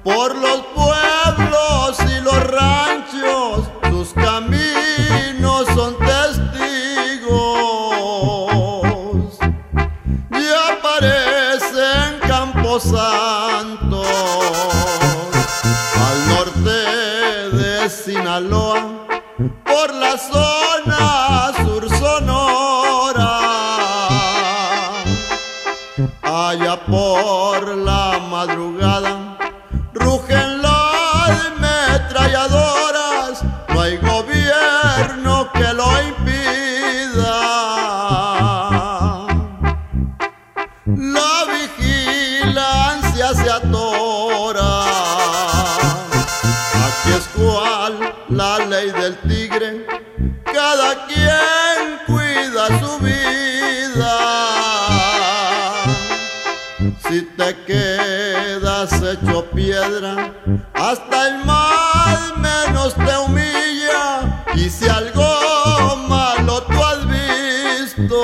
por los pueblos y los ranchos, sus caminos son testigos. Ya parecen camposantos al norte de Sinaloa, por la zona sur sonora, allá por la madrugada rugen las metralladoras, no hay gobierno que lo impida. La vigilancia se atora, aquí es cual la ley del tigre, cada quien cuida su vida. Si te quedas hecho piedra, hasta el más menos te humilla, y si algo malo tú has visto,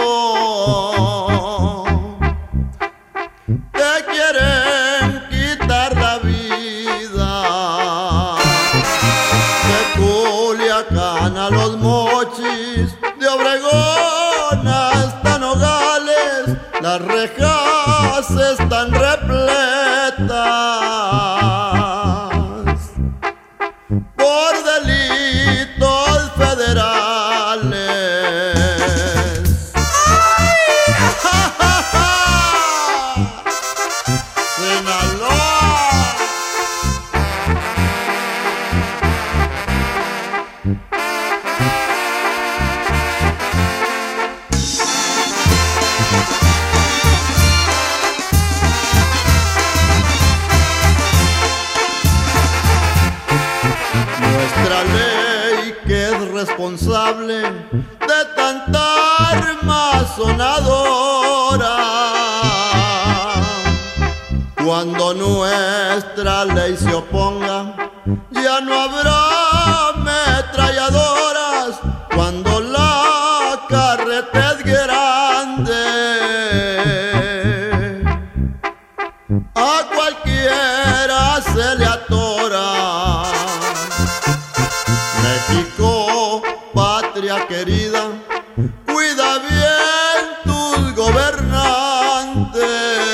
te quieren quitar la vida. De Culiacán a Los Mochis, de Obregón hasta Nogales, las rejas están repletas por delitos federales. Sinaloa. Nuestra ley, que es responsable de tanta arma sonadora, cuando nuestra ley se oponga, ya no habrá ametralladoras. Cuando la carreta es grande, a cualquiera se le atora. México, patria querida, cuida bien tus gobernantes,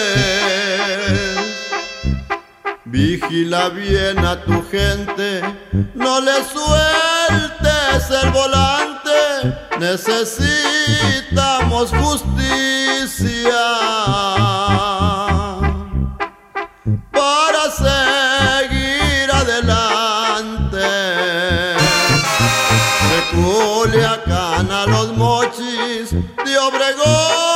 vigila bien a tu gente, no le sueltes el volante, necesitamos justicia para seguir adelante. De Culiacán a Los Mochis, de Obregón